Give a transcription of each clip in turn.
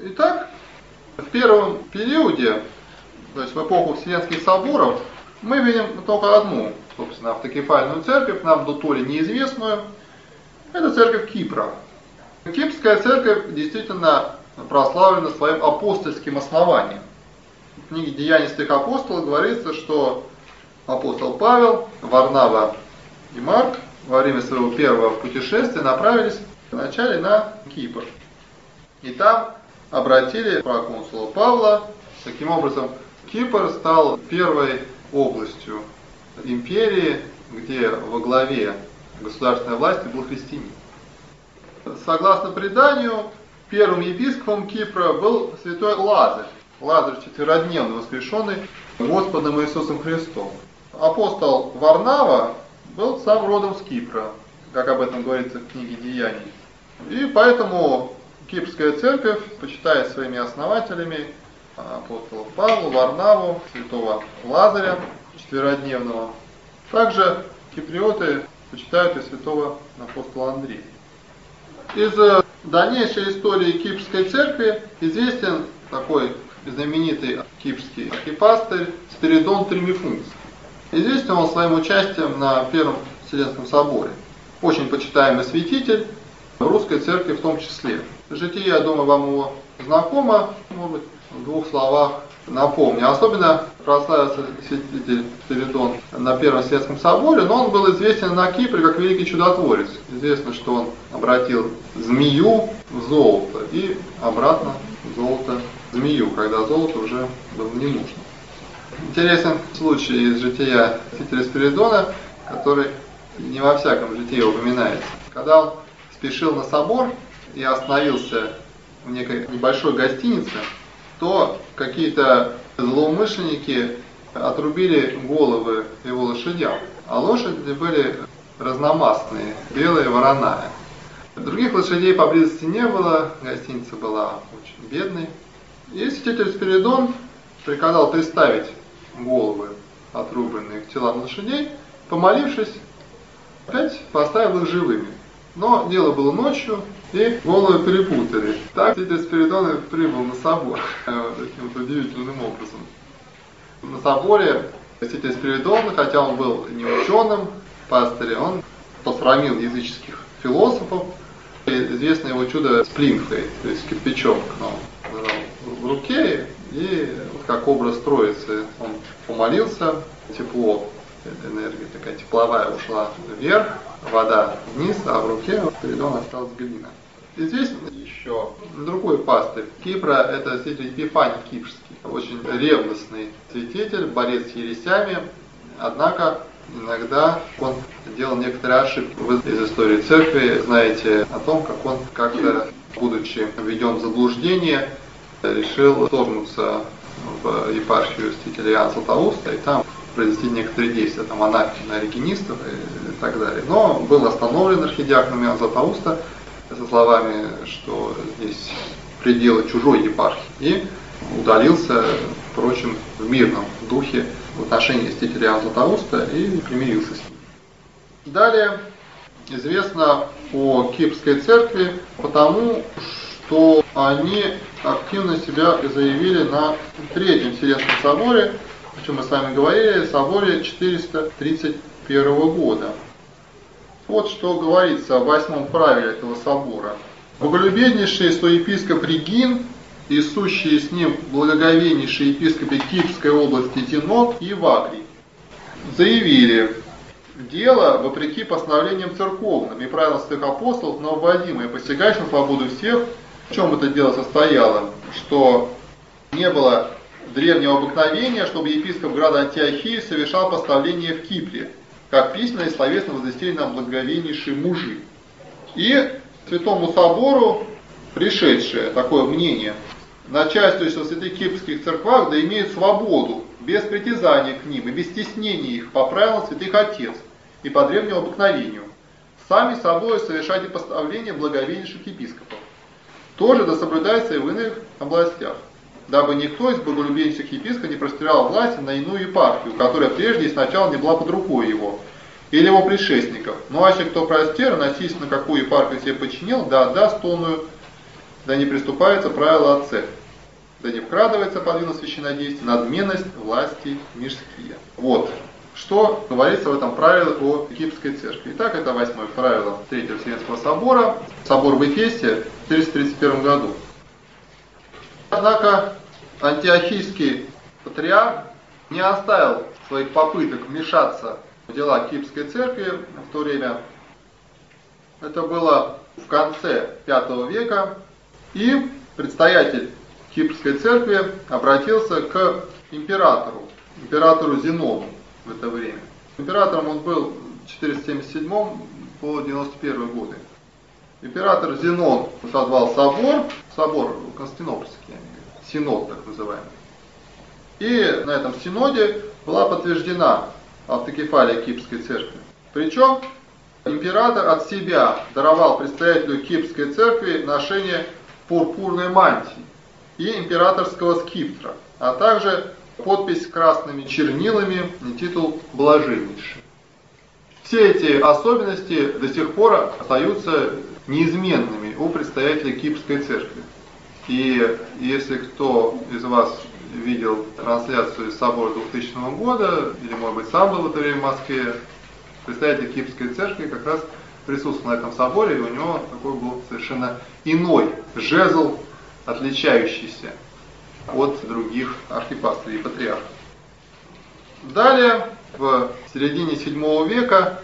Итак, в первом периоде, то есть в эпоху Вселенских соборов, мы видим только одну, собственно, автокефальную церковь, нам до то ли неизвестную. Это церковь Кипра. Кипрская церковь действительно прославлена своим апостольским основанием. В книге «Деяния святых апостолов» говорится, что апостол Павел, Варнава и Марк во время своего первого путешествия направились вначале на Кипр. И там обратили проконсула Павла. Таким образом, Кипр стал первой областью империи, где во главе государственной власти был христианин. Согласно преданию, первым епископом Кипра был святой Лазарь. Лазарь четверодневно воскрешенный Господом Иисусом Христом. Апостол Варнава был сам родом с Кипра, как об этом говорится в книге «Деяний». И поэтому Кипрская церковь почитает своими основателями апостола Павла, Варнаву, святого Лазаря четверодневного. Также киприоты почитают и святого апостола Андрея. Из дальнейшей истории Кипрской церкви известен такой знаменитый кипрский архипастырь Спиридон Тримифунц. Известен он своим участием на Первом Вселенском соборе. Очень почитаемый святитель в русской церкви в том числе. Житие, я думаю, вам его знакомо, может быть, в двух словах напомню. Особенно прославился святитель Спиридон на Первом Вселенском соборе, но он был известен на Кипре как великий чудотворец. Известно, что он обратил змею в золото и обратно золото в змею, когда золото уже было не нужно. Интересен случай из жития святителя Спиридона, который не во всяком житии упоминается. Когда он спешил на собор и остановился в некой небольшой гостинице, то какие-то злоумышленники отрубили головы его лошадям, а лошади были разномастные, белая, вороная. Других лошадей поблизости не было, гостиница была очень бедной. И святитель Спиридон приказал приставить головы, отрубленные к телам лошадей, помолившись, опять поставил их живыми. Но дело было ночью, и головы перепутали. Так святитель Спиридон прибыл на собор таким вот удивительным образом. На соборе святитель Спиридон, хотя он был не ученым, пастырем, он посрамил языческих философов. Известно его чудо сплинфой, то есть кирпичом в руке, и вот как образ Троицы он помолился, тепло, энергия такая тепловая ушла вверх, вода вниз, а в руке Спиридон осталась глина. Известен еще другой пастырь Кипра, это святитель Епифаний Кипрский, очень ревностный святитель, борец с ересями, однако иногда он делал некоторые ошибки. Вы из истории церкви знаете о том, как он как-то, будучи введен в заблуждение, решил вторгнуться в епархию святителя Иоанна Златоуста и там произвести некоторые действия, там анафемы на оригенистов и так далее. Но был остановлен архидиаконом Иоанна Златоуста со словами, что здесь пределы чужой епархии, и удалился, впрочем, в мирном духе в отношении святителя Иоанна Златоуста и примирился с ним. Далее известно о Кипрской церкви потому, что они активно себя заявили на Третьем Вселенском соборе, о чем мы с вами говорили, соборе 431 года. Вот что говорится о 8 правиле этого собора. «Боголюбеднейший соепископ Регин и сущие с ним благоговейнейшие епископы Кипрской области Тинот и Вагрий заявили: дело, вопреки постановлениям церковным и правилам святых апостолов, нововводимое, посягающее на свободу всех. В чем это дело состояло? Что не было древнего обыкновения, чтобы епископ града Антиохии совершал поставление в Кипре, как письменно и словесно возвестили нам благоговейнейшие мужи. И Святому Собору пришедшее такое мнение: начальствующие в святых кипрских церквах да имеют свободу, без притязания к ним и без стеснения их по правилам святых отец и по древнему обыкновению, сами собой совершайте поставление благоговейнейших епископов. Тоже да соблюдается и в иных областях, дабы никто из боголюбейнейших епископов не простирал власти на иную епархию, которая прежде и сначала не была под рукой его, или его предшественников. Но если кто простер, насильственно какую епархию себе подчинил, да отдаст онную да не приступается правило отцев, да не вкрадывается подвину священнодействия, надменность власти мирские. Вот, что говорится в этом правиле о Кипрской церкви. Итак, это 8-е правило Третьего Вселенского собора, собор в Эфесе в 431 году. Однако антиохийский патриарх не оставил своих попыток вмешаться в дела Кипрской церкви в то время. Это было в конце V века, и предстоятель Кипрской церкви обратился к императору Зенону в это время. Императором он был в 477 по 91 годы. Император Зенон созвал собор Константинопольский, синод так называемый. И на этом синоде была подтверждена автокефалия Кипрской церкви. Причем император от себя даровал предстоятелю Кипрской церкви ношение пурпурной мантии и императорского скиптра, а также подпись красными чернилами и титул «Блаженнейший». Все эти особенности до сих пор остаются неизменными у предстоятелей Кипрской церкви. И если кто из вас видел трансляцию из собора 2000 года, или, может быть, сам был в это время в Москве, представитель Кипрской церкви как раз присутствовал на этом соборе, и у него такой был совершенно иной жезл, отличающийся от других архипастырей и патриархов. Далее, в середине VII века,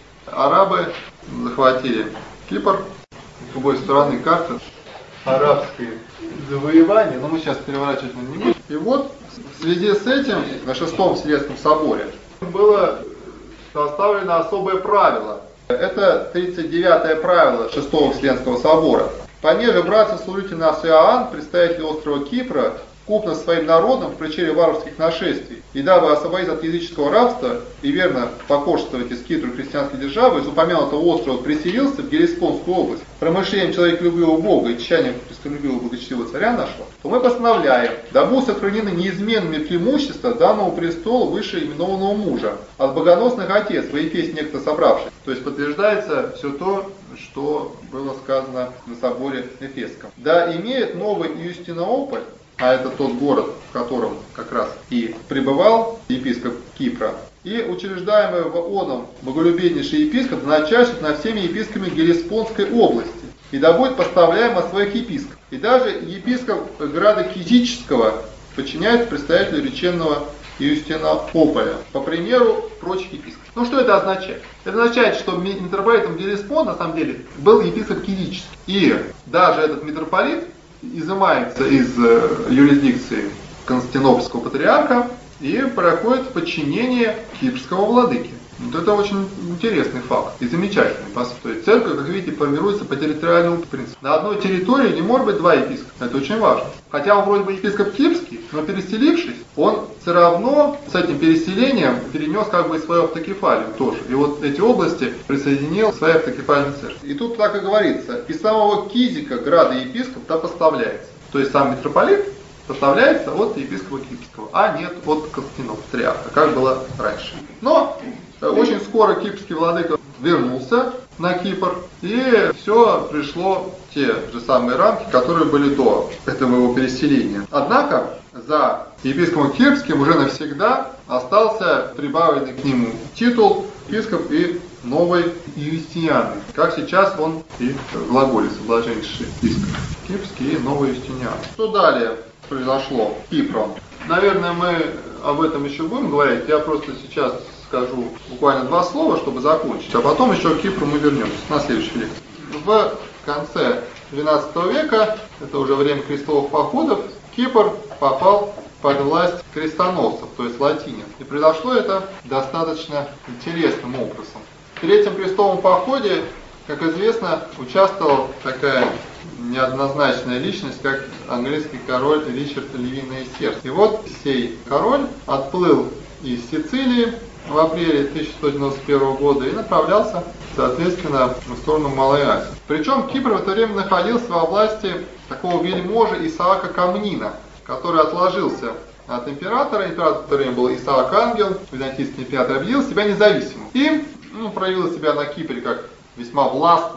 арабы захватили Кипр. С другой стороны карты арабские завоевания, но мы сейчас переворачивать не будем. И вот в связи с этим на Шестом Вселенском соборе было составлено особое правило. Это 39-е правило Шестого Вселенского собора. «Понеже братцы служите нас Иоанн, представитель острова Кипра, купно своим народом в причине варварских нашествий, и дабы освободить от языческого рабства и верно покорствовать эскидру христианской державы, из упомянутого острова преселился в Гелеспонскую область, промышлением человеколюбивого Бога и тщанием христолюбивого благочестивого царя нашего, то мы постановляем, дабы сохранены неизменными преимущества данному престолу вышеименованного мужа, от богоносных отец, в Ефесе некто собравшись». То есть подтверждается все то, что было сказано на соборе Эфесском. «Да имеет новый Иустинополь», а это тот город, в котором как раз и пребывал епископ Кипра, и учреждаемый в оном боголюбеднейший епископ начальствует над всеми епископами Гелеспонской области, и да будет поставляем от своих епископов. И даже епископ града Кизического подчиняется представителю реченного Иустинополя, по примеру прочих епископов. Ну что это означает? Это означает, что митрополитом Гелеспон на самом деле был епископ Кизический. И даже этот митрополит изымается из юрисдикции Константинопольского патриарха и проходит в подчинение кипрского владыки. Вот это очень интересный факт и замечательный. То есть церковь, как видите, формируется по территориальному принципу. На одной территории не может быть два епископа. Это очень важно. Хотя он вроде бы епископ кипрский, но переселившись, он все равно с этим переселением перенес как бы и свою автокефалию тоже. И вот эти области присоединил к своей автокефальной церкви. И тут так и говорится: из самого Кизика, града епископ, да поставляется. То есть сам митрополит поставляется от епископа Кипрского, а нет от Константинопольского патриарха, как было раньше. Но очень скоро кипрский владыка вернулся на Кипр, и все пришло в те же самые рамки, которые были до этого его переселения. Однако за епископом Кипрским уже навсегда остался прибавленный к нему титул епископ и новый Иустиниан, как сейчас он и глаголится, блаженнейший епископ Кипрский и новый Иустиниан. Что далее произошло с Кипром? Наверное, мы об этом еще будем говорить. Я просто сейчас скажу буквально два слова, чтобы закончить, а потом еще к Кипру мы вернемся на следующей лекции. В конце XII века, это уже время крестовых походов, Кипр попал под власть крестоносцев, то есть латинян. И произошло это достаточно интересным образом. В Третьем крестовом походе, как известно, участвовала такая неоднозначная личность, как английский король Ричард Львиное Сердце. И вот сей король отплыл из Сицилии в апреле 1191 года и направлялся, соответственно, в сторону Малой Азии. Причем Кипр в это время находился во власти такого вельможи Исаака Камнина, который отложился от императора. Император в это время был Исаак Ангел, византийский император, объявил себя независимым. И проявил себя на Кипре как весьма властный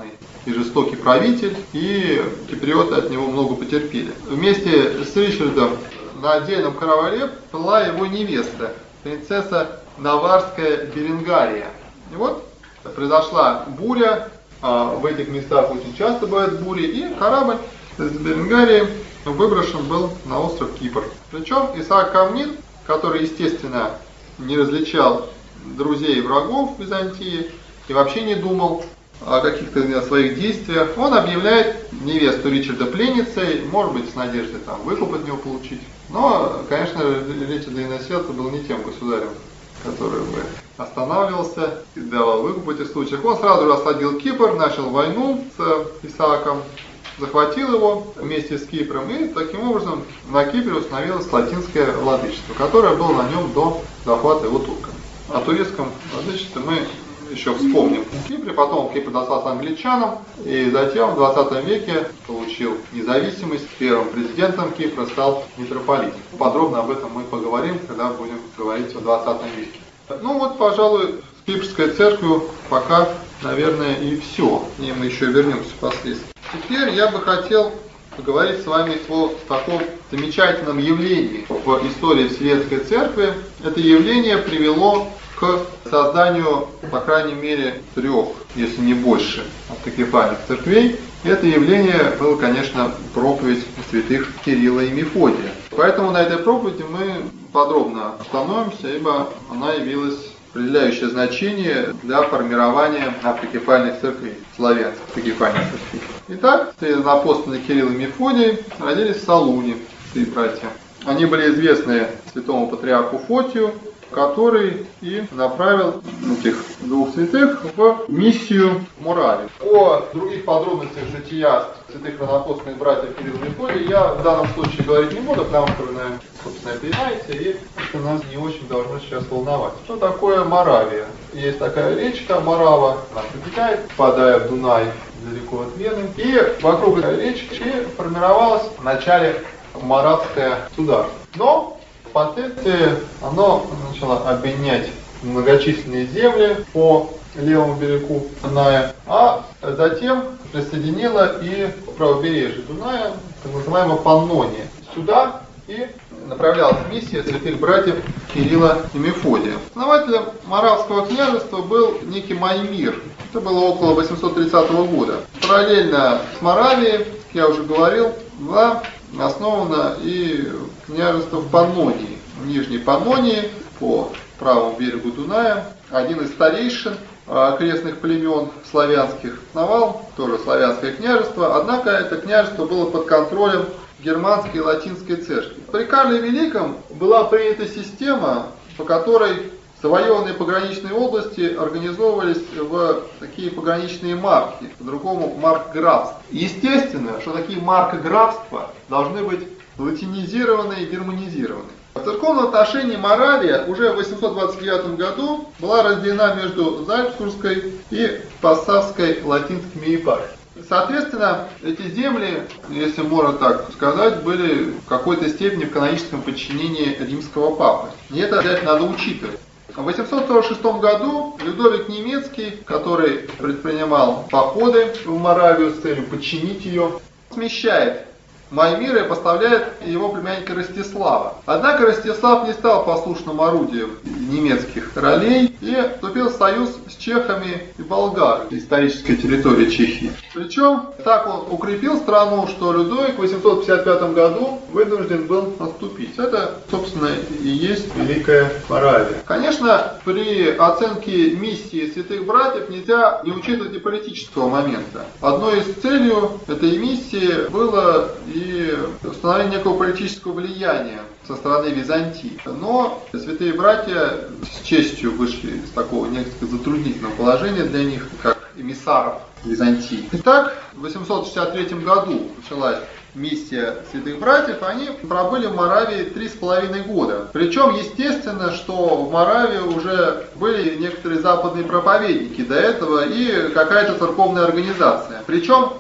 и жестокий правитель, и киприоты от него много потерпели. Вместе с Ричардом на отдельном корабле была его невеста, принцесса Наварская Беренгария. И вот произошла буря, в этих местах очень часто бывают бури, и корабль с Беренгарией выброшен был на остров Кипр. Причем Исаак Камнин, который, естественно, не различал друзей и врагов Византии и вообще не думал о каких-то своих действиях, он объявляет невесту Ричарда пленницей, может быть, с надеждой выкуп от него получить. Но, конечно, Ричард Длинносердце был не тем государем, который бы останавливался и давал выкуп в этих случаях. Он сразу же осадил Кипр, начал войну с Исааком, захватил его вместе с Кипром, и таким образом на Кипре установилось латинское владычество, которое было на нем до захвата его турками. О турецком владычестве мы еще вспомним. В Кипре, потом Кипр достался англичанам, и затем в 20 веке получил независимость. Первым президентом Кипра стал митрополит. Подробно об этом мы поговорим, когда будем говорить о 20 веке. Ну вот, пожалуй, с Кипрской церковью пока, наверное, и все. И мы еще вернемся впоследствии. Теперь я бы хотел поговорить с вами о таком замечательном явлении в истории Вселенской Церкви. Это явление привело к созданию, по крайней мере, 3, если не больше, автокефальных церквей. Это явление было, конечно, проповедь святых Кирилла и Мефодия. Поэтому на этой проповеди мы подробно остановимся, ибо она явилась определяющее значение для формирования автокефальных церквей, славянских автокефальных церквей. Итак, апостолы Кирилл и Мефодий родились в Салуне, свои братья. Они были известны святому патриарху Фотию, который и направил этих 2 святых в миссию в Моравию. О других подробностях жития святых равноапостольных братьев Кирилла и Мефодия я в данном случае говорить не буду, потому что вы, наверное, собственно, это знаете, и это нас не очень должно сейчас волновать. Что такое Моравия? Есть такая речка Морава, она протекает, впадая в Дунай далеко от Вены, и вокруг этой речки формировалось в начале моравское государство. Но впоследствии оно начало объединять многочисленные земли по левому берегу Дуная, а затем присоединило и правобережье Дуная, так называемое Паннония. Сюда и направлялась миссия святых братьев Кирилла и Мефодия. Основателем Моравского княжества был некий Маймир. Это было около 830 года. Параллельно с Моравией, как я уже говорил, была основано и княжество в Паннонии, в Нижней Паннонии, по правому берегу Дуная. Один из старейшин окрестных племен славянских основал тоже славянское княжество, однако это княжество было под контролем германской и латинской церкви. При Карле Великом была принята система, по которой завоеванные пограничные области организовывались в такие пограничные марки, по-другому маркграфства. Естественно, что такие маркграфства должны быть латинизированы и германизированы. В церковном отношении Моравия уже в 829 году была разделена между Зальцбургской и Пассавской латинскими епархиями. Соответственно, эти земли, если можно так сказать, были в какой-то степени в каноническом подчинении римского папы. И это обязательно надо учитывать. В 846 году Людовик Немецкий, который предпринимал походы в Моравию с целью подчинить ее, смещает Маймира и поставляет его племянника Ростислава. Однако Ростислав не стал послушным орудием немецких королей и вступил в союз с чехами и болгарами, исторической территории Чехии. Причем так он укрепил страну, что Людовик в 855 году вынужден был отступить. Это, собственно, и есть Великая Моравия. Конечно, при оценке миссии святых братьев нельзя не учитывать и политического момента. Одной из целей этой миссии было и установление некого политического влияния со стороны Византии. Но святые братья с честью вышли из такого несколько затруднительного положения для них, как эмиссаров Византии. Итак, в 863 году началась миссия святых братьев, они пробыли в Моравии 3,5 года. Причем, естественно, что в Моравии уже были некоторые западные проповедники до этого и какая-то церковная организация. Причем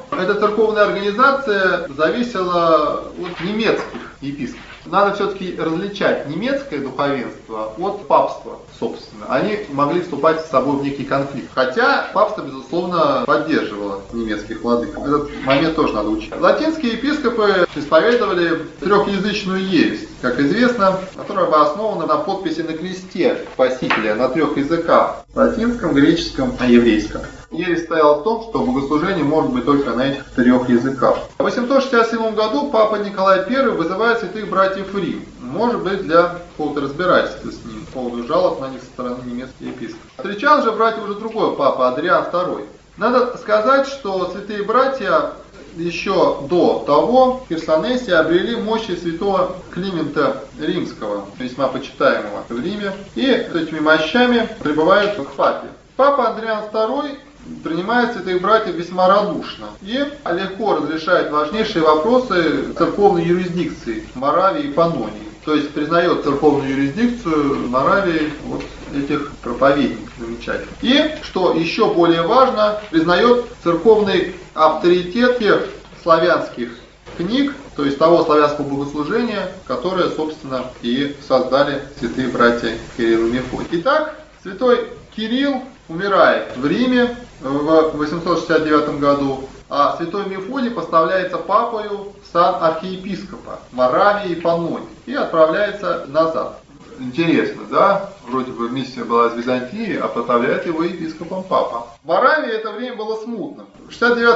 эта церковная организация зависела от немецких епископов. Надо все-таки различать немецкое духовенство от папства, собственно. Они могли вступать с собой в некий конфликт. Хотя папство, безусловно, поддерживало немецких владыков. Этот момент тоже надо учить. Латинские епископы исповедовали трехязычную ересь, как известно, которая была основана на подписи на кресте Спасителя на 3 языках: латинском, греческом и еврейском. Ересь стояла в том, что богослужение может быть только на этих 3 языках. В 867 году папа Николай I вызывает святых братьев в Рим. Может быть, для какого-то разбирательства с ним, по поводу жалоб на них со стороны немецких епископов. Встречал же братьев уже другой папа, Адриан II. Надо сказать, что святые братья еще до того в Херсонесе обрели мощи святого Климента Римского, весьма почитаемого в Риме, и с этими мощами прибывают к папе. Папа Адриан II принимает святых братьев весьма радушно и легко разрешает важнейшие вопросы церковной юрисдикции Моравии и Паннонии. То есть признает церковную юрисдикцию Моравии вот этих проповедников замечательных. И, что еще более важно, признает церковный авторитет тех славянских книг, то есть того славянского богослужения, которое, собственно, и создали святые братья Кирилл и Мефодий. Итак, святой Кирилл умирает в Риме в 869 году, а святой Мефодий поставляется папою в сан архиепископа Моравии и Паннонии и отправляется назад. Интересно, да? Вроде бы миссия была из Византии, а поставляет его епископом папа. В Моравии это время было смутно. В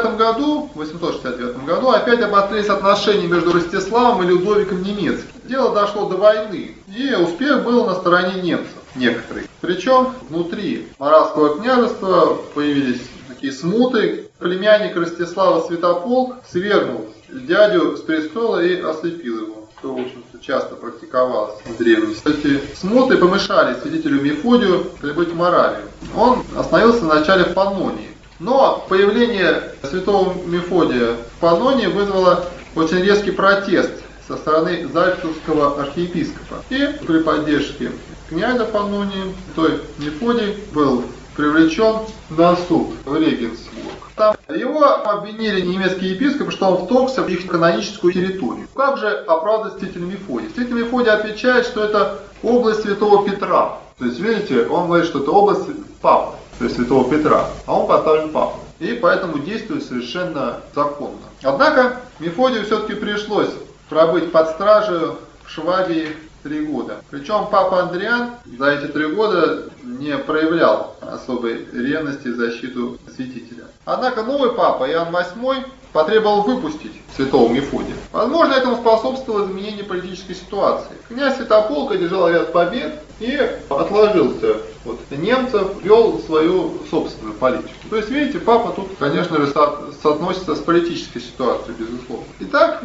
869 году опять обострились отношения между Ростиславом и Людовиком Немецким. Дело дошло до войны, и успех был на стороне немцев некоторых. Причем внутри Моравского княжества появились такие смуты. Племянник Ростислава Святополк свергнул дядю с престола и ослепил его, что, в общем-то, часто практиковалось в древности. Эти смуты помешали святителю Мефодию прибыть в Моравию. Он остановился вначале в Паннонии. Но появление святого Мефодия в Паннонии вызвало очень резкий протест со стороны Зальцбургского архиепископа. И при поддержке князя Паннонии, той Мефодий был привлечен на суд в Регенсбург. Там его обвинили немецкие епископы, что он вторгся в их каноническую территорию. Как же оправдать святителя Мефодия? Святитель Мефодий отвечает, что это область святого Петра. То есть, видите, он говорит, что это область папы, то есть святого Петра, а он поставлен папой. И поэтому действует совершенно законно. Однако Мефодию все-таки пришлось пробыть под стражей в Швабии 3 года. Причем папа Адриан за эти 3 года не проявлял особой ревности в защиту святителя. Однако новый папа Иоанн VIII потребовал выпустить святого Мефодия. Возможно, этому способствовало изменение политической ситуации. Князь Святополк одержал ряд побед и отложился от немцев, вел свою собственную политику. То есть, видите, папа тут, конечно же, соотносится с политической ситуацией, безусловно. Итак, в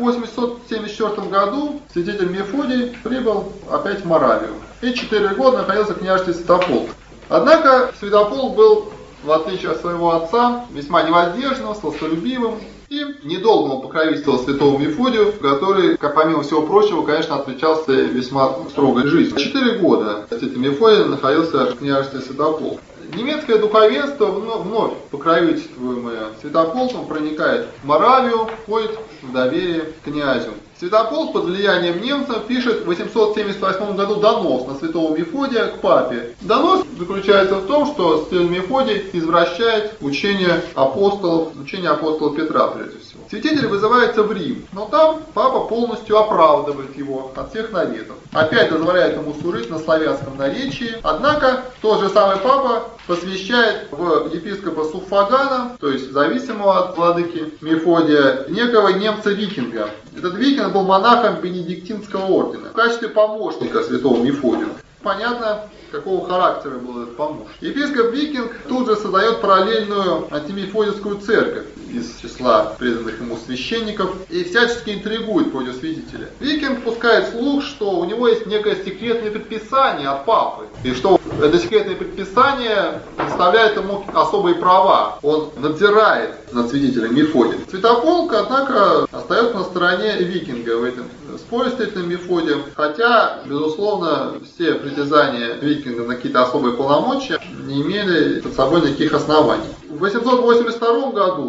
874 году святитель Мефодий прибыл опять в Моравию и 4 года находился в княжестве Святополк. Однако Святополк был, в отличие от своего отца, весьма невоздержанным, сластолюбивым и недолгому покровительствовал святому Мефодию, который, как помимо всего прочего, конечно, отличался весьма строгой жизнью. 4 года святитель Мефодий находился в княжестве Святополк. Немецкое духовенство, вновь покровительствуемое Святополком, проникает в Моравию, входит в доверие к князю. Святополк под влиянием немцев пишет в 878 году донос на святого Мефодия к папе. Донос заключается в том, что святой Мефодий извращает учение апостола Петра, прежде всего. Святитель вызывается в Рим, но там папа полностью оправдывает его от всех наветов. Опять дозволяет ему служить на славянском наречии. Однако тот же самый папа посвящает в епископа Суффагана, то есть зависимого от владыки Мефодия, некого немца-викинга. Этот викинг был монахом Бенедиктинского ордена в качестве помощника святого Мефодия. Понятно, какого характера был этот помощник. Епископ Викинг тут же создает параллельную антимефодиевскую церковь из числа преданных ему священников и всячески интригует против святителя. Викинг пускает слух, что у него есть некое секретное предписание от папы, и что это секретное предписание представляет ему особые права. Он надзирает над святителем Мефодием. Святополк, однако, остается на стороне викинга в этом споре с святителем Мефодием, хотя, безусловно, все притязания викинга на какие-то особые полномочия не имели под собой никаких оснований. В 882 году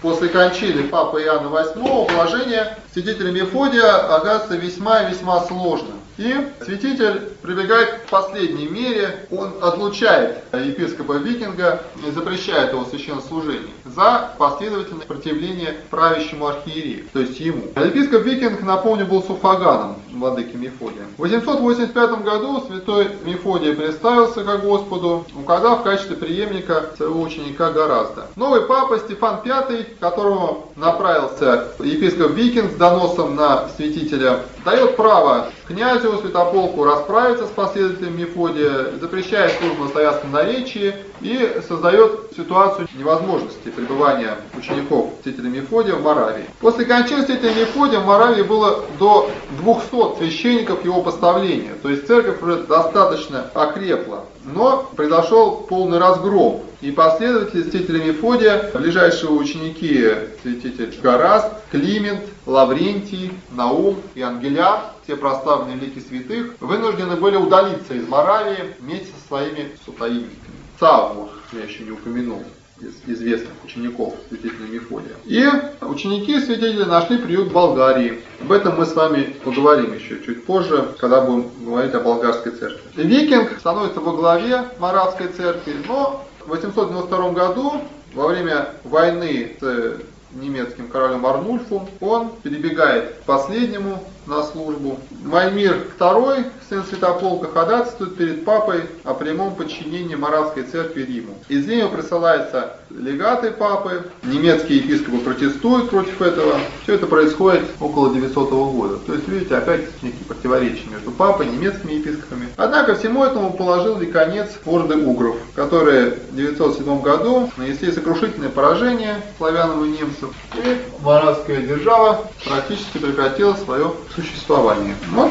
после кончины папы Иоанна VIII положение святителя Мефодия оказывается весьма и весьма сложным. И святитель прибегает к последней мере, он отлучает епископа Викинга и запрещает его священнослужение за последовательное противление правящему архиерею, то есть ему. Епископ Викинг, напомню, был суфраганом владыки Мефодия. В 885 году святой Мефодий представился ко Господу, указав в качестве преемника своего ученика Горазда. Новый папа Стефан V, к которому направился епископ Викинг с доносом на святителя, дает право князю Святополку расправиться с последователями Мефодия, запрещает службу на славянском наречии и создает ситуацию невозможности пребывания учеников святителя Мефодия в Моравии. После кончины святителя Мефодия в Моравии было до 200 священников его поставления, то есть церковь уже достаточно окрепла. Но произошел полный разгром, и последователи святителя Мефодия, ближайшие ученики святитель Горазд, Климент, Лаврентий, Наум и Ангеляр, все прославленные лики святых, вынуждены были удалиться из Моравии вместе со своими сотаимниками. Савву я еще не упомянул, из известных учеников святителя Мефодия. И ученики святителя нашли приют в Болгарии. Об этом мы с вами поговорим еще чуть позже, когда будем говорить о болгарской церкви. Викинг становится во главе Моравской церкви, но в 892 году, во время войны с немецким королем Арнульфом, он перебегает к последнему на службу. Маймир II, сын Святополка, ходатайствует перед папой о прямом подчинении Моравской церкви Риму. Из Рима присылаются легаты папы, немецкие епископы протестуют против этого. Все это происходит около 900 года. То есть, видите, опять некие противоречия между папой и немецкими епископами. Однако всему этому положили конец орды угров, которые в 907 году нанесли сокрушительное поражение славянам и немцам, и моравская держава практически прекратила свое существование. Вот.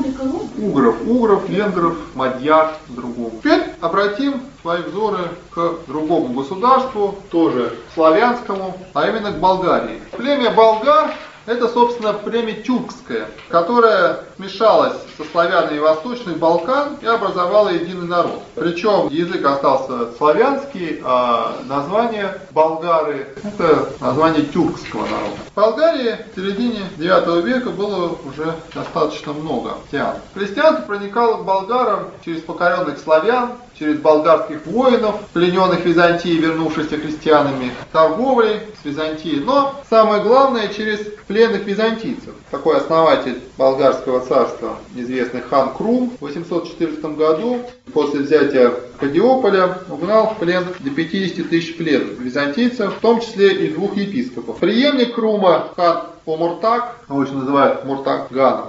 Угров, венгров, мадьяр, другого. Теперь обратим свои взоры к другому государству, тоже славянскому, а именно к Болгарии. Племя болгар — это, собственно, племя тюркское, которое смешалось со славянами Восточных Балкан и образовало единый народ. Причем язык остался славянский, а название болгары — это название тюркского народа. В Болгарии в середине IX века было уже достаточно много христиан. Христианство проникало к болгарам через покоренных славян, через болгарских воинов, плененных в Византии, вернувшихся христианами, торговлей с Византией, но самое главное через пленных византийцев. Такой основатель болгарского царства, известный хан Крум, в 814 году после взятия Кадиополя угнал в плен до 50 тысяч пленных византийцев, в том числе и 2 епископов. Преемник Крума, хан Омуртак, его еще называют Муртак-ганом,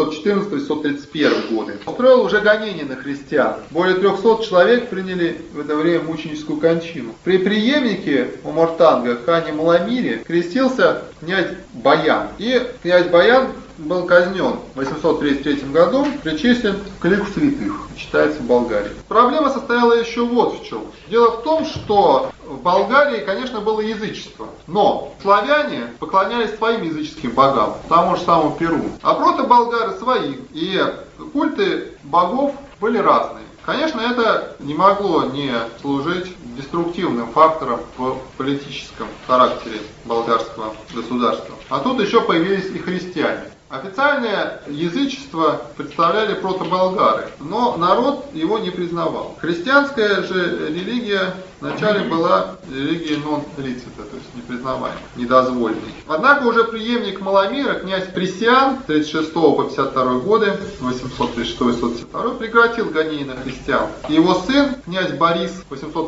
814-831 годы, устроил уже гонения на христиан. Более 300 человек приняли в это время мученическую кончину. При преемнике Омуртанга, хане Маламире, крестился князь Баян. И князь Баян был казнен в 833 году, причислен к лику святых, считается в Болгарии. Проблема состояла еще вот в чем. Дело в том, что в Болгарии, конечно, было язычество, но славяне поклонялись своим языческим богам, тому же самому Перу, а прото-болгары своим, и культы богов были разные. Конечно, это не могло не служить деструктивным фактором в политическом характере болгарского государства. А тут еще появились и христиане. Официальное язычество представляли прото-болгары, но народ его не признавал. Христианская же религия вначале была религией нон-лицита, то есть непризнаваемой, недозволенной. Однако уже преемник Маламира, князь Пресиан, 36 по 52 годы, 836-852, прекратил гонения на христиан. И его сын, князь Борис,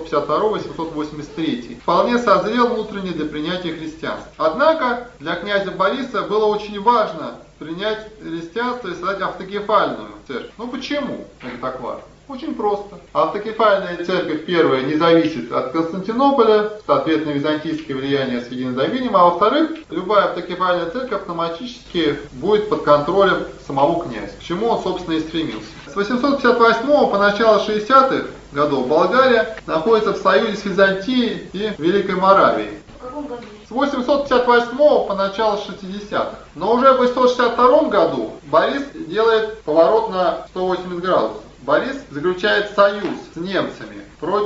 852-883, вполне созрел внутренне для принятия христианства. Однако для князя Бориса было очень важно принять христианство и создать автокефальную церковь. Ну почему это так важно? Очень просто. Автокефальная церковь, первая, не зависит от Константинополя, соответственно, византийское влияние сведено до минимума, а во-вторых, любая автокефальная церковь автоматически будет под контролем самого князя, к чему он, собственно, и стремился. С 858 по начало 60-х годов Болгария находится в союзе с Византией и Великой Моравией. С 858 по начало 60-х. Но уже в 862 году Борис делает поворот на 180 градусов. Борис заключает союз с немцами против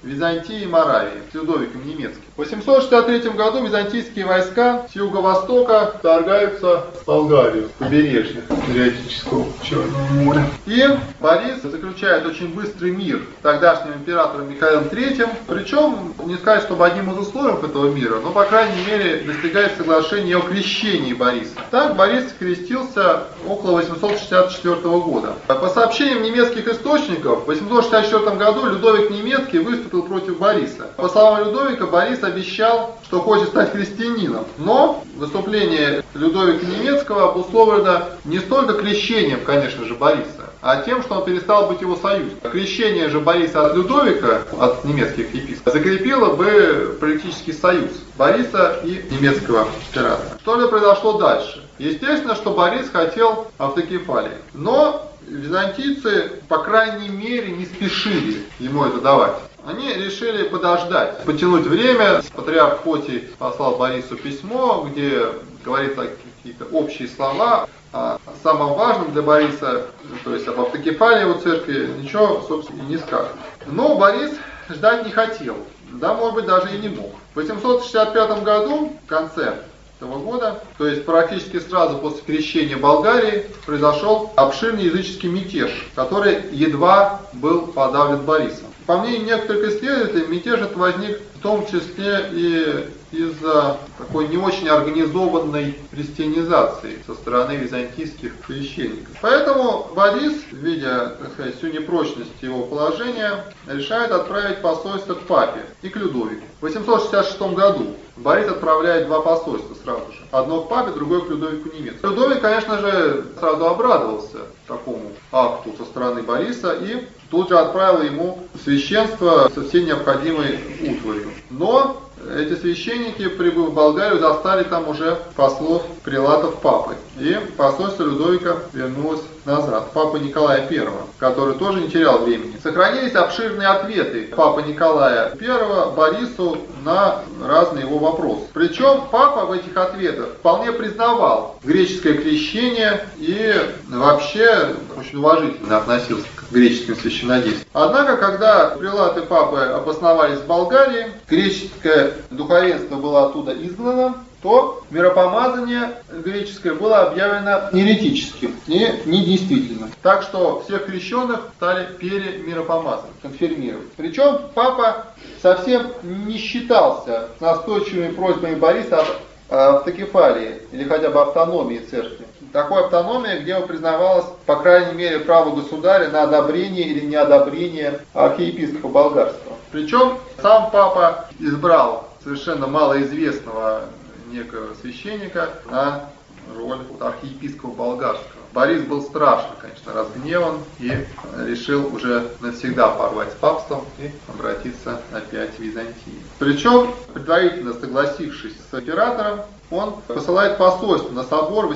Византии и Моравии с Людовиком Немецким. В 863 году византийские войска с юго-востока вторгаются в Болгарию, с побережья Адриатического Черного моря. И Борис заключает очень быстрый мир с тогдашним императором Михаилом III, причем, не сказать, чтобы одним из условий этого мира, но, по крайней мере, достигает соглашения о крещении Бориса. Так Борис крестился около 864 года. По сообщениям немецких источников, в 864 году Людовик Немецкий выступил против Бориса. По словам Людовика, Борис обещал, что хочет стать христианином. Но выступление Людовика Немецкого обусловлено не столько крещением, конечно же, Бориса, а тем, что он перестал быть его союзником. Крещение же Бориса от Людовика, от немецких епископов, закрепило бы политический союз Бориса и немецкого императора. Что же произошло дальше? Естественно, что Борис хотел автокефалии. Но византийцы, по крайней мере, не спешили ему это давать. Они решили подождать, потянуть время. Патриарх Фотий послал Борису письмо, где говорится какие-то общие слова. А самым важным для Бориса, то есть об автокефалии его церкви, ничего, собственно, и не скажет. Но Борис ждать не хотел, да, может быть, даже и не мог. В 865 году, в конце этого года, то есть практически сразу после крещения Болгарии, произошел обширный языческий мятеж, который едва был подавлен Борисом. По мнению некоторых исследователей, мятеж этот возник в том числе и из-за такой не очень организованной христианизации со стороны византийских священников. Поэтому Борис, видя, так сказать, всю непрочность его положения, решает отправить посольство к папе и к Людовику. В 866 году Борис отправляет два посольства сразу же. Одно к папе, другое к Людовику Немецкому. Людовик, конечно же, сразу обрадовался такому акту со стороны Бориса и тут же отправил ему священство со всей необходимой утварью. Но эти священники, прибыв в Болгарию, застали там уже послов, прелатов папы. И посольство Людовика вернулось назад. Папа Николая I, который тоже не терял времени. Сохранились обширные ответы папы Николая I Борису на разные его вопросы. Причем папа в этих ответах вполне признавал греческое крещение и вообще очень уважительно относился к греческим священнодействиям. Однако, когда прелаты папы обосновались в Болгарии, греческое духовенство было оттуда изгнано, то миропомазание греческое было объявлено еретическим и недействительным. Так что всех крещенных стали перемиропомазаны, конфирмировать. Причем папа совсем не считался с настойчивыми просьбами Бориса об автокефалии или хотя бы автономии церкви. Такой автономии, где признавалось, по крайней мере, право государя на одобрение или неодобрение архиепископа болгарского. Причем сам папа избрал совершенно малоизвестного некого священника на роль архиепископа болгарского. Борис был страшно, конечно, разгневан и решил уже навсегда порвать с папством и обратиться опять в Византию. Причем, предварительно согласившись с императором, он посылает посольство на собор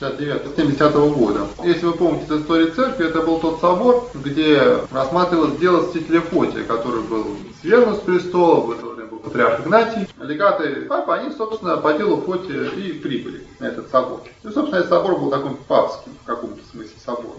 869-70 года. Если вы помните из истории церкви, это был тот собор, где рассматривалось дело святителя Фотия, который был свергнут с престола, в это время был патриарх Игнатий. Легаты папы, они, собственно, по делу Фотия и прибыли на этот собор. И, собственно, этот собор был таким папским, в каком-то смысле, собором.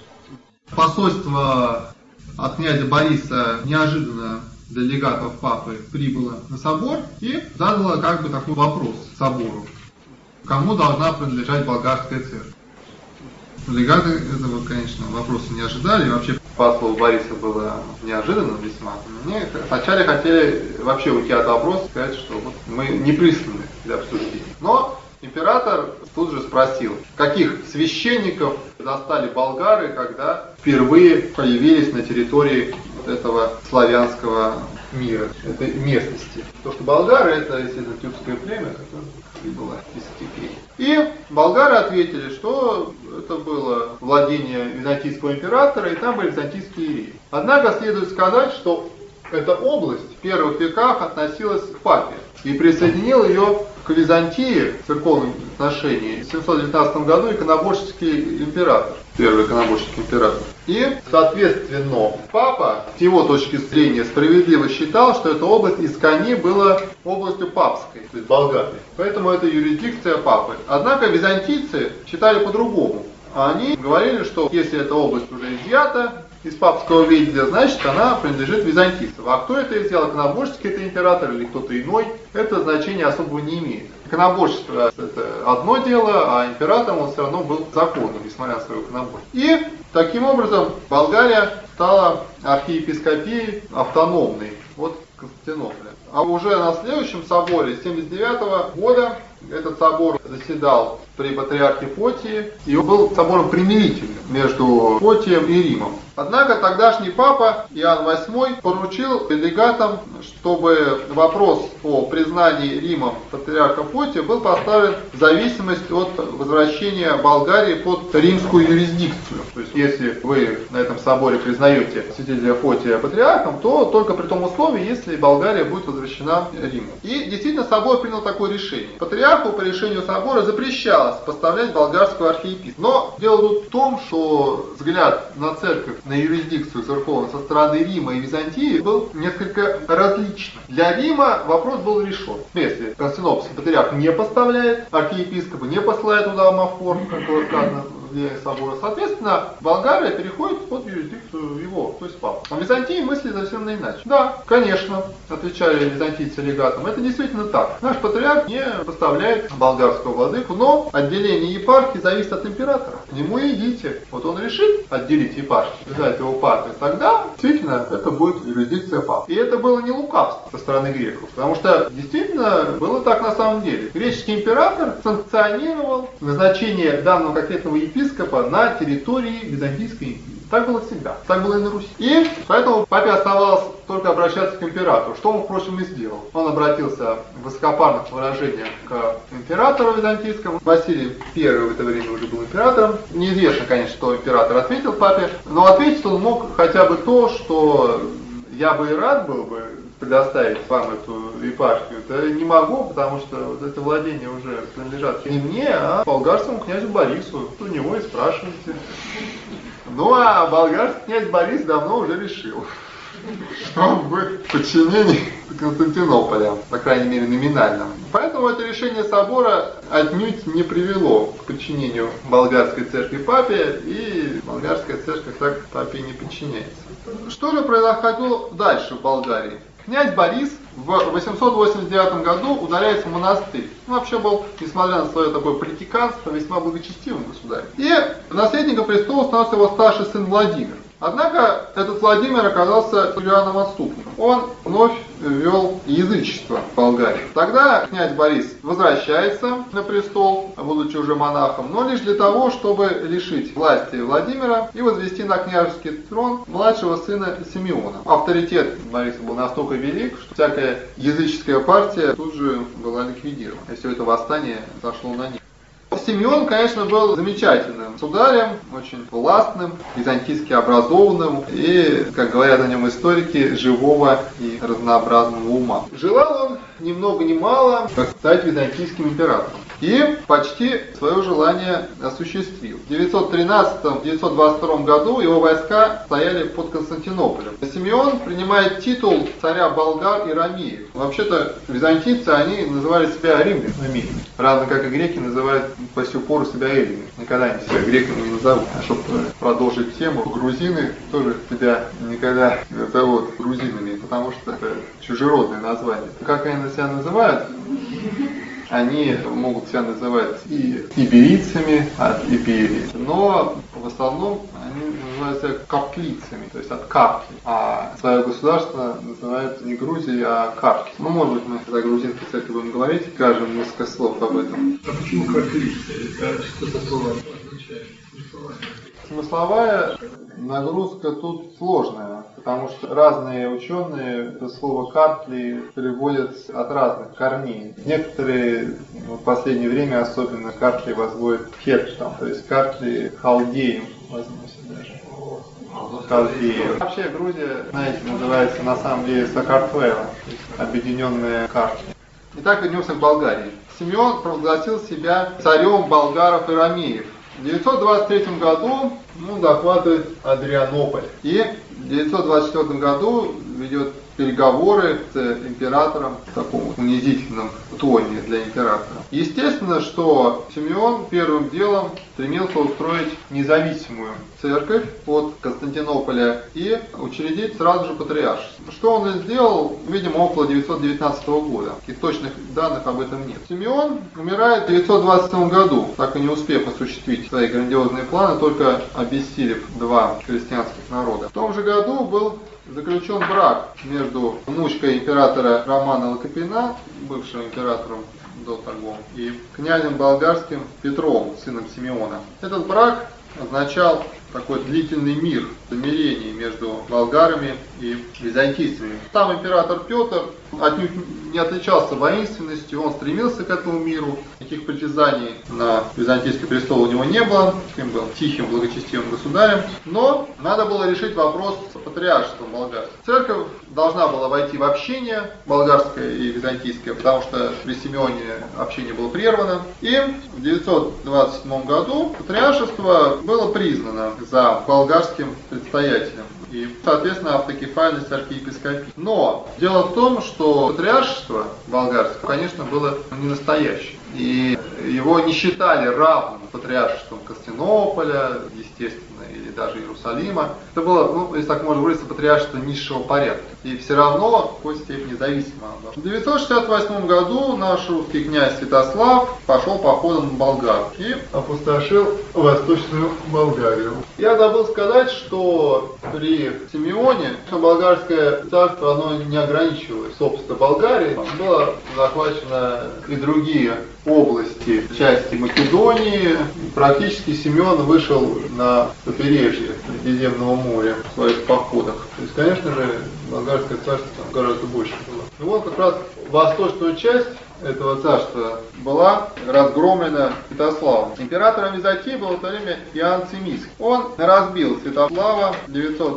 Посольство от князя Бориса неожиданно для легатов папы прибыло на собор и задало как бы такой вопрос собору. Кому должна принадлежать болгарская церковь? Легаты этого, конечно, вопроса не ожидали. И вообще послу Бориса было неожиданно весьма. Они вначале хотели вообще уйти от вопроса, сказать, что вот мы не присланы для обсуждения. Но император тут же спросил, каких священников застали болгары, когда впервые появились на территории вот этого славянского мира, этой местности. Потому что болгары это, естественно, тюркское племя, которое прибыло из степей. И болгары ответили, что это было владение византийского императора, и там были византийские иереи. Однако следует сказать, что эта область в первых веках относилась к папе и присоединил ее к Византии в церковном отношении в 719 году иконоборческий император, первый иконоборческий император. И, соответственно, папа, с его точки зрения, справедливо считал, что эта область искони была областью папской, то есть Болгарии. Поэтому это юрисдикция папы. Однако византийцы считали по-другому. Они говорили, что если эта область уже изъята, из папского ведения, значит, она принадлежит византийцам. А кто это сделал, иконоборческий это император или кто-то иной, это значение особого не имеет. Иконоборчество это одно дело, а императором он все равно был законным, несмотря на свое иконоборчество. И таким образом Болгария стала архиепископией автономной от Константинополя. А уже на следующем соборе 79 года этот собор заседал при патриархе Фотии, и он был собором примирительным между Фотием и Римом. Однако тогдашний папа Иоанн VIII поручил делегатам, чтобы вопрос о признании Римом патриарха Фотия был поставлен в зависимость от возвращения Болгарии под римскую юрисдикцию. То есть, если вы на этом соборе признаете святителя Фотия патриархом, то только при том условии, если Болгария будет возвращена Риму. И действительно собор принял такое решение. Патриарху по решению собора запрещалось поставлять болгарского архиепископа. Но дело тут в том, что взгляд на церковь, на юрисдикцию церковную со стороны Рима и Византии был несколько различным. Для Рима вопрос был решен. Если Константинопольский патриарх не поставляет архиепископа, не посылает туда амафор, как было сказано в Деянии собора, соответственно, Болгария переходит под юрисдикцию его, то есть папы. А в Византии мысли совершенно иначе. Да, конечно, отвечали византийцы легатам, это действительно так. Наш патриарх не поставляет болгарского владыку, но отделение епархии зависит от императора. К нему и идите. Вот он решит отделить епархию, дать его папе, тогда действительно это будет юрисдикция папы. И это было не лукавство со стороны греков, потому что действительно было так на самом деле. Греческий император санкционировал назначение данного конкретного епископа на территории Византийской империи. Так было всегда. Так было и на Руси. И поэтому папе оставалось только обращаться к императору, что он, впрочем, и сделал. Он обратился в высокопарных выражениях к императору византийскому. Василий I в это время уже был императором. Неизвестно, конечно, что император ответил папе, но ответить он мог хотя бы то, что я бы и рад был бы предоставить вам эту епархию, да не могу, потому что вот это владение уже принадлежат не мне, а болгарскому князю Борису. У него и спрашивайте. Ну а болгарский князь Борис давно уже решил, что он будет в подчинении Константинополя, по крайней мере номинальном. Поэтому это решение собора отнюдь не привело к подчинению болгарской церкви папе, и болгарская церковь так папе не подчиняется. Что же произошло дальше в Болгарии? Князь Борис в 889 году удаляется в монастырь. Он вообще был, несмотря на свое такое политиканство, весьма благочестивым государем. И наследником престола становится его старший сын Владимир. Однако этот Владимир оказался Иоанном Отступником. Он вновь ввел язычество в Болгарии. Тогда князь Борис возвращается на престол, будучи уже монахом, но лишь для того, чтобы лишить власти Владимира и возвести на княжеский трон младшего сына Симеона. Авторитет Бориса был настолько велик, что всякая языческая партия тут же была ликвидирована. И все это восстание зашло на них. Симеон, конечно, был замечательным государем, очень властным, византийски образованным и, как говорят о нем историки, живого и разнообразного ума. Желал он ни много ни мало стать византийским императором. И почти свое желание осуществил. В 913-922 году его войска стояли под Константинополем. Симеон принимает титул царя болгар и ромеев. Вообще-то византийцы, они называли себя римлянами, равно как и греки называют по сию пору себя эллинами. Никогда они себя греками не назовут. А чтобы продолжить тему, грузины тоже себя никогда не назовут грузинами, потому что это чужеродное название. Как они себя называют? Они могут себя называть и иберийцами от Иберии, но в основном они называют себя картлицами, то есть от Картлии. А свое государство называют не Грузией, а Картлией. Ну, может быть, мы когда грузинской церкви будем говорить, скажем несколько слов об этом. А почему картлицы? Что такое означает? Смысловая нагрузка тут сложная, потому что разные ученые это слово «картли» переводят от разных корней. Некоторые в последнее время особенно картли возводят к хеттам, то есть картли халдеем возносят даже. Халдеем. Вообще Грузия, знаете, называется на самом деле Сакартвело, то есть объединенная картли. Итак, вернемся к Болгарии. Симеон провозгласил себя царем болгаров и ромеев. В 923 году захватывает Адрианополь. И в 924 году ведет переговоры с императором в таком унизительном тоне для императора. Естественно, что Симеон первым делом стремился устроить независимую церковь от Константинополя и учредить сразу же патриаршество. Что он и сделал, видимо, около 919 года. Таких точных данных об этом нет. Симеон умирает в 927 году, так и не успев осуществить свои грандиозные планы, только обессилев два христианских народа. В том же году был заключен брак между внучкой императора Романа Лакопина, бывшим императором до того, и князем болгарским Петром, сыном Симеона. Этот брак означал такой длительный мир, замирение между болгарами и византийцами. Сам император Петр отнюдь не отличался воинственностью, он стремился к этому миру, никаких притязаний на византийский престол у него не было, таким был тихим, благочестивым государем, но надо было решить вопрос с патриаршеством болгарским. Церковь должна была войти в общение, болгарское и византийское, потому что при Симеоне общение было прервано, и в 927 году патриаршество было признано за болгарским предстоятелем и, соответственно, автокефальность архиепископии. Но дело в том, что патриаршество болгарское, конечно, было не настоящее. И его не считали равным патриаршеством Константинополя, естественно, или даже Иерусалима. Это было, если так можно выразиться, патриаршество низшего порядка. И все равно в какой степени зависимо. В 968 году наш русский князь Святослав пошел походом на болгар и опустошил Восточную Болгарию. Я забыл сказать, что при Симеоне болгарское царство оно не ограничивалось собственно Болгарией. Было захвачено и другие области, части Македонии. Практически Симеон вышел на побережье Средиземного моря в своих походах. То есть, конечно же, болгарское царство там гораздо больше было. И вот как раз восточную часть этого царства была разгромлена Святославом. Императором Византии был в то время Иоанн Цимиск. Он разбил Святослава в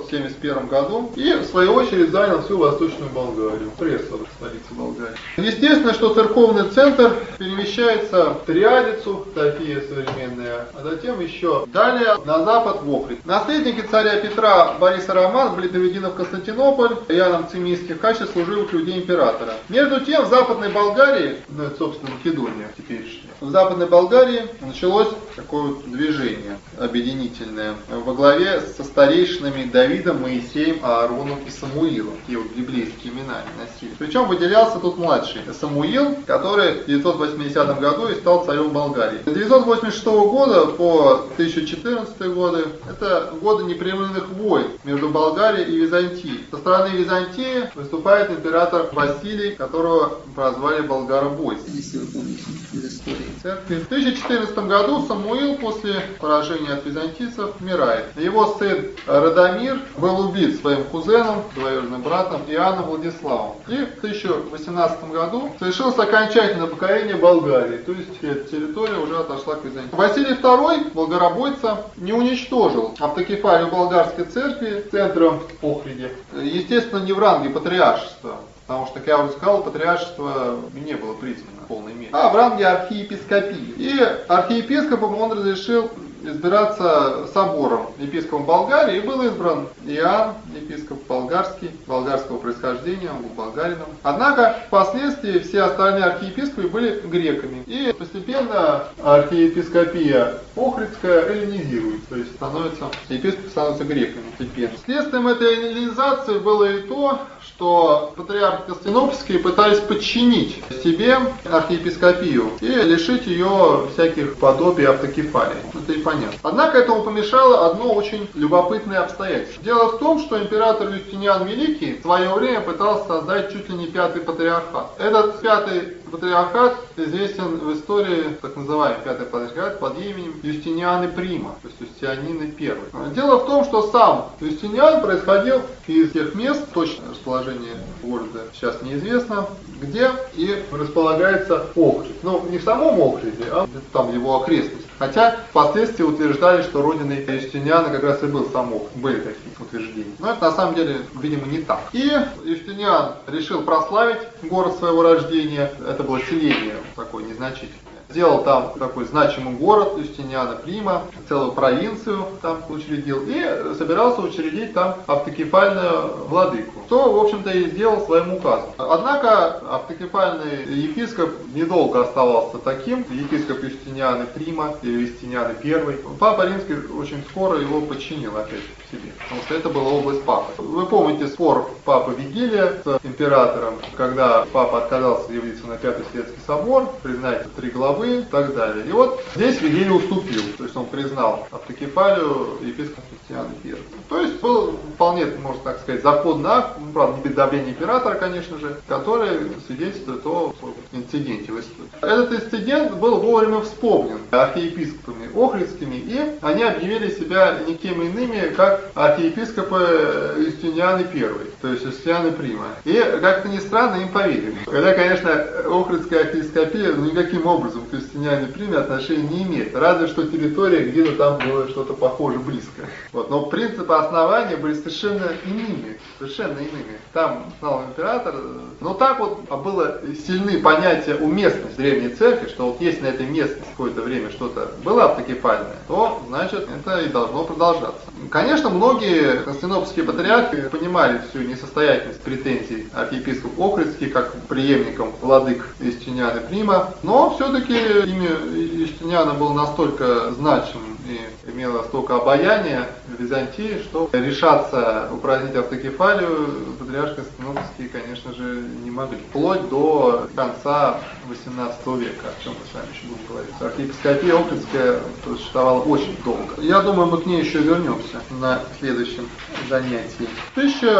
971 году и, в свою очередь, занял всю Восточную Болгарию. Прессова, столица Болгарии. Естественно, что церковный центр перемещается в Триадицу, София современная, а затем еще далее на запад в Охрид. Наследники царя Петра Бориса Роман были приведены в Константинополь Иоанном Цимиским в качестве служивых людей императора. Между тем, в Западной Болгарии, это, собственно, Македония теперешняя, в Западной Болгарии началось такое вот движение объединительное во главе со старейшинами Давидом, Моисеем, Аароном и Самуилом. Такие вот библейские имена носили. Причем выделялся тут младший Самуил, который в 980 году и стал царем Болгарии. С 986 года по 1014 годы это годы непрерывных войн между Болгарией и Византией. Со стороны Византии выступает император Василий, которого прозвали Болгаробойц. Если вы помните из истории. В 1014 году Самуил после поражения от византийцев умирает. Его сын Радомир был убит своим кузеном, двоюродным братом Иоанном Владиславом. И в 1018 году совершилось окончательное покорение Болгарии, то есть эта территория уже отошла к Византии. Василий II, Болгаробойца, не уничтожил автокефалию болгарской церкви центром в Охриде. Естественно, не в ранге патриаршества. Потому что, как я уже сказал, патриаршество не было признано в полной мере, а в ранге архиепископии. И архиепископом он разрешил избираться собором епископом Болгарии, и был избран Иоанн, епископ болгарский, болгарского происхождения, он был болгарином. Однако, впоследствии все остальные архиепископы были греками. И постепенно архиепископия Охридская эллинизирует, то есть епископы становятся греками постепенно. Следствием этой эллинизации было и то, что патриархи Константинопольские пытались подчинить себе архиепископию и лишить ее всяких подобий автокефалии. Это и понятно. Однако этому помешало одно очень любопытное обстоятельство. Дело в том, что император Юстиниан Великий в свое время пытался создать чуть ли не пятый патриархат. Этот пятый патриархат известен в истории, так называемый пятый патриархат, под именем Юстинианы Прима, то есть Юстинианы I. Дело в том, что сам Юстиниан происходил из тех мест, точное расположение города сейчас неизвестно, где и располагается Охрид. Ну, не в самом Охриде, а там его окрестности. Хотя впоследствии утверждали, что родиной Юстиниана как раз и был сам Охрид. Были такие утверждения. Но это на самом деле, видимо, не так. И Юстиниан решил прославить город своего рождения. Это было селение такое незначительное. сделал там такой значимый город Юстиниана Прима, целую провинцию там учредил и собирался учредить там автокефальную владыку, что, в общем-то, и сделал своим указом. Однако автокефальный епископ недолго оставался таким, епископ Юстиниана Прима или Юстиниана I. Папа Римский очень скоро его подчинил опять к себе, потому что это была область папы. Вы помните спор папы Вигилия с императором, когда папа отказался явиться на Пятый Вселенский собор, признать 3 главы и так далее. И вот здесь Вигилий уступил, то есть он признал автокефалию епископа Юстиниана I. То есть был вполне, можно так сказать, законный акт, правда, не без давления императора, конечно же, который свидетельствует о инциденте в истории. Этот инцидент был вовремя вспомнен архиепископами охридскими, и они объявили себя никем иными, как архиепископы Юстиниана I, то есть Юстиниана Прима. И, как-то ни странно, им поверили. Хотя, конечно, охридская архиепископия никаким образом к Юстиниане Приме отношения не имеет, разве что территория где-то там было что-то похоже, близко. Вот. Но принципы основания были совершенно иными. Там знал император, но так вот было сильны понятия уместности древней церкви, что вот если на этой местности какое-то время что-то было автокефальное, то, значит, это и должно продолжаться. Конечно, многие константинопольские патриархи понимали всю несостоятельность претензий архиепископов охридских, как преемникам владык Юстиниана Прима, но все-таки имя Юстиниана было настолько значимым и имело столько обаяния в Византии, что решаться упразднить автокефалию патриарши константинопольские, конечно же, не могли. Вплоть до конца XVIII века, о чем мы с вами еще будем говорить. Архиепископия охридская существовала очень долго. Я думаю, мы к ней еще вернемся на следующем занятии. В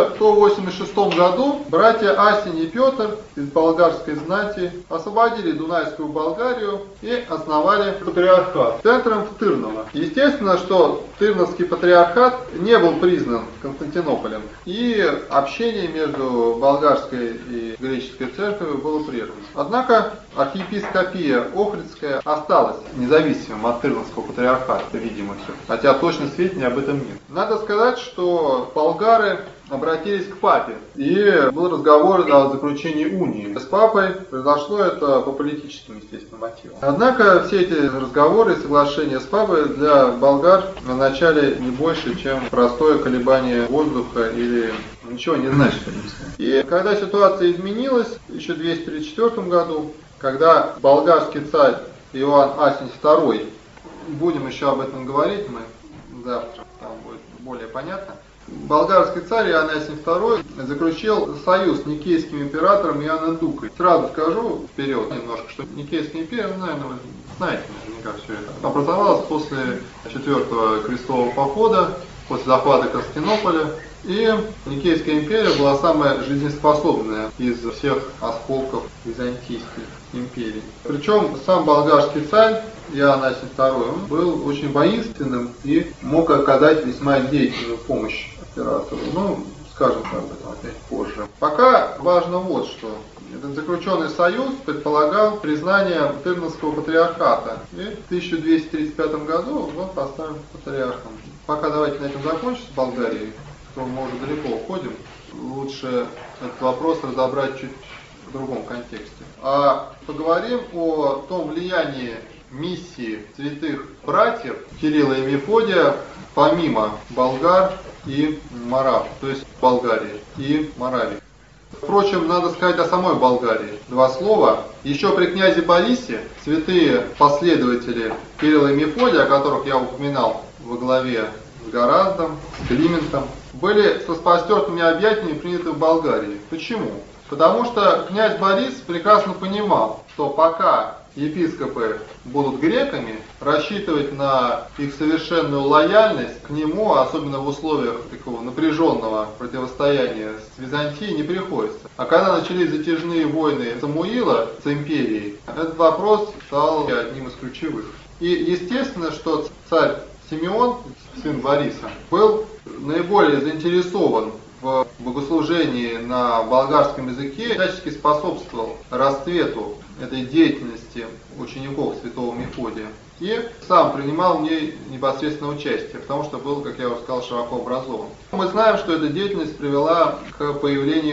1186 году братья Асень и Петр из болгарской знати освободили Дунайскую Болгарию и основали патриархат центром в Тырново. Естественно, что Тырновский патриархат не был признан Константинополем, и общение между болгарской и греческой церковью было прервано. Однако архиепископия Охридская осталась независимым от Тырновского патриархата, видимо, все. Хотя точных сведений об этом нет. Надо сказать, что болгары обратились к папе, и был разговор о заключении унии с папой. Произошло это по политическим, естественно, мотивам. Однако все эти разговоры и соглашения с папой для болгар вначале не больше, чем простое колебание воздуха или ничего не значит. И когда ситуация изменилась, еще в 234 году, когда болгарский царь Иоанн Асень II, будем еще об этом говорить, мы завтра, там будет более понятно, болгарский царь Иоанн Асень II заключил союз с никейским императором Иоанном Дукой. Сразу скажу вперед немножко, что Никейская империя, наверное, вы знаете наверняка все это, образовалась после 4-го крестового похода, после захвата Константинополя. И Никейская империя была самая жизнеспособная из всех осколков византийской империи. Причем сам болгарский царь Иоанн Асень II был очень воинственным и мог оказать весьма деятельную помощь императору. Ну, скажем об этом опять позже. Пока важно вот что. Этот заключенный союз предполагал признание Тырновского патриархата. И в 1235 году он поставлен патриархом. Пока давайте на этом закончим с Болгарией. Мы уже далеко уходим, лучше этот вопрос разобрать чуть в другом контексте. А поговорим о том влиянии миссии святых братьев Кирилла и Мефодия помимо болгар и Морав, то есть Болгарии и Моравии. Впрочем, надо сказать о самой Болгарии. 2 слова. Еще при князе Борисе святые последователи Кирилла и Мефодия, о которых я упоминал во главе с Гораздом, с Климентом, были с распростертыми объятиями приняты в Болгарии. Почему? Потому что князь Борис прекрасно понимал, что пока епископы будут греками, рассчитывать на их совершенную лояльность к нему, особенно в условиях такого напряженного противостояния с Византией, не приходится. А когда начались затяжные войны Самуила с империей, этот вопрос стал одним из ключевых. И естественно, что царь Симеон, сын Бориса, был наиболее заинтересован в богослужении на болгарском языке, всячески способствовал расцвету этой деятельности учеников святого Мефодия и сам принимал в ней непосредственное участие, потому что был, как я уже сказал, широко образован. Мы знаем, что эта деятельность привела к появлению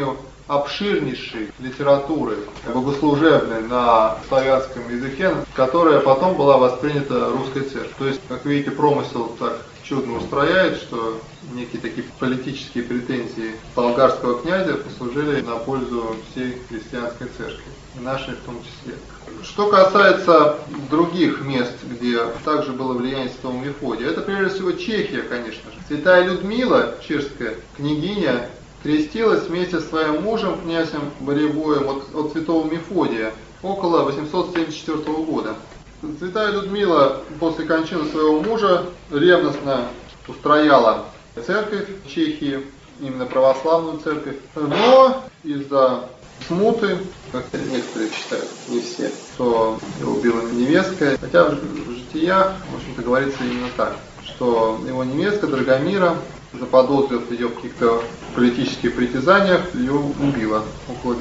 обширнейшей литературы богослужебной на славянском языке, которая потом была воспринята русской церковью. То есть, как видите, промысел так чудно устрояет, что некие такие политические претензии болгарского князя послужили на пользу всей христианской церкви, и нашей в том числе. Что касается других мест, где также было влияние святого Мефодия, это прежде всего Чехия, конечно же. Святая Людмила, чешская княгиня, крестилась вместе с своим мужем, князем Боребоем, от святого Мефодия около 874 года. Святая Людмила после кончины своего мужа ревностно устрояла церковь в Чехии, именно православную церковь, но из-за смуты, как некоторые считают, не все, что его убила невестка, хотя в житиях, в общем-то, говорится именно так, что его невестка Драгомира, заподозрив ее в каких-то политических притязаниях, ее убила около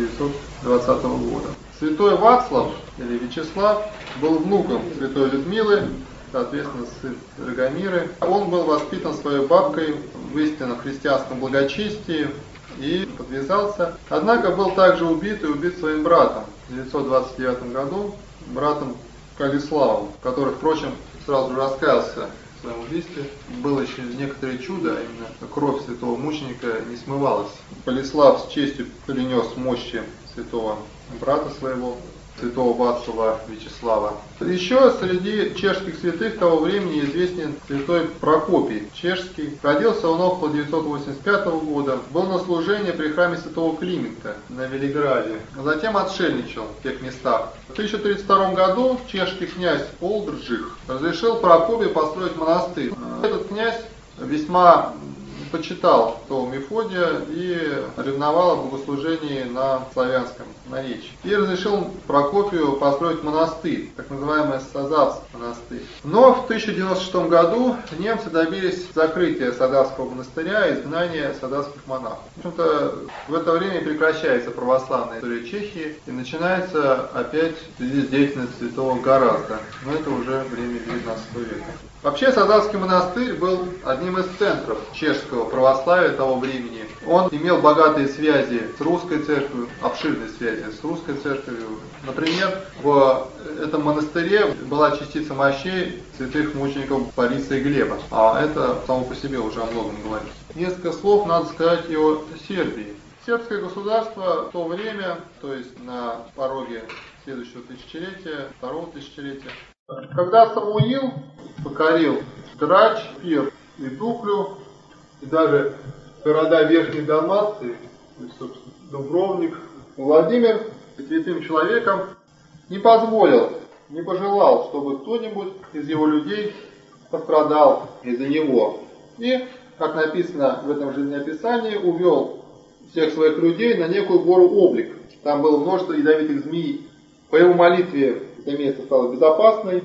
920 года. Святой Вацлав, или Вячеслав, был внуком святой Людмилы, соответственно, сын Драгомиры. Он был воспитан своей бабкой в истинно христианском благочестии и подвязался. Однако был также убит своим братом в 929 году, братом Калиславом, который, впрочем, сразу же раскаялся в своем убийстве. Было еще некоторое чудо, а именно кровь святого мученика не смывалась. Калислав с честью перенес мощи святого брата своего, святого Вацлава Вячеслава. Еще среди чешских святых того времени известен святой Прокопий чешский. Родился он около 985 года, был на служении при храме святого Климента на Велиграде, затем отшельничал в тех местах. В 1032 году чешский князь Олдрджих разрешил Прокопию построить монастырь. Этот князь весьма почитал святого Мефодия и ревновал о богослужении на славянском наречии. И разрешил Прокопию построить монастырь, так называемый Сазавский монастырь. Но в 1096 году немцы добились закрытия Сазавского монастыря и изгнания сазавских монахов. В общем-то, в это время прекращается православная история Чехии и начинается опять деятельность святого Горазда. Но это уже время 19 века. Вообще Сазавский монастырь был одним из центров чешского православия того времени. Он имел богатые связи с русской церковью, обширные связи с русской церковью. Например, в этом монастыре была частица мощей святых мучеников Бориса и Глеба. А это само по себе уже о многом говорит. Несколько слов надо сказать и о Сербии. Сербское государство в то время, то есть на пороге следующего тысячелетия, второго тысячелетия, когда Самуил покорил Драч, Пир и Дуклю, и даже города Верхней Далмации, собственно, Дубровник, Владимир святым человеком не позволил, не пожелал, чтобы кто-нибудь из его людей пострадал из-за него. И, как написано в этом жизнеописании, увел всех своих людей на некую гору Облик. Там было множество ядовитых змей. По его молитве это место стало безопасной,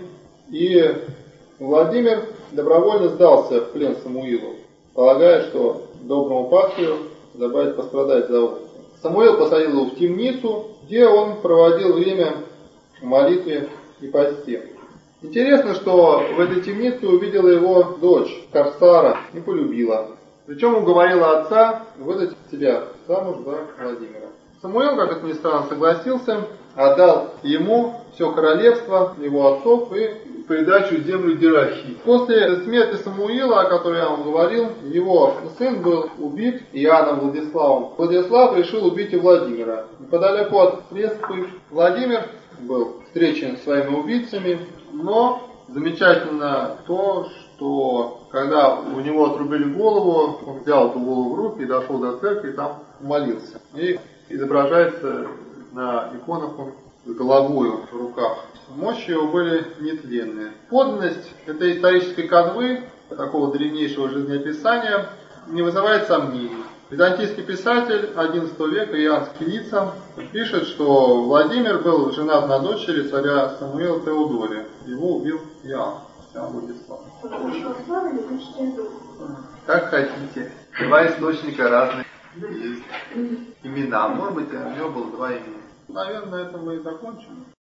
и Владимир добровольно сдался в плен Самуилу, полагая, что доброму пастырю добавить пострадать за опыт. Самуил посадил его в темницу, где он проводил время в молитве и посте. Интересно, что в этой темнице увидела его дочь Корсара и полюбила. Причем уговорила отца выдать себя замуж за Владимира. Самуил, как это ни странно, согласился, отдал ему все королевство его отцов и придачу землю Дирахи. После смерти Самуила, о которой я вам говорил, его сын был убит Иоанном Владиславом. Владислав решил убить и Владимира. Неподалеку от Преспы Владимир был встречен с своими убийцами, но замечательно то, что когда у него отрубили голову, он взял эту голову в руки и дошел до церкви и там молился. И изображается на иконах он с головою в руках. Мощи его были нетленные. Подлинность этой исторической канвы, такого древнейшего жизнеописания, не вызывает сомнений. Византийский писатель XI века Иоанн Скиница пишет, что Владимир был женат на дочери царя Самуила Теодория. Его убил Иоанн Владислав. Как хотите. Два источника разных есть имена. Может быть, у него было два имени. Наверное, на этом мы и закончим.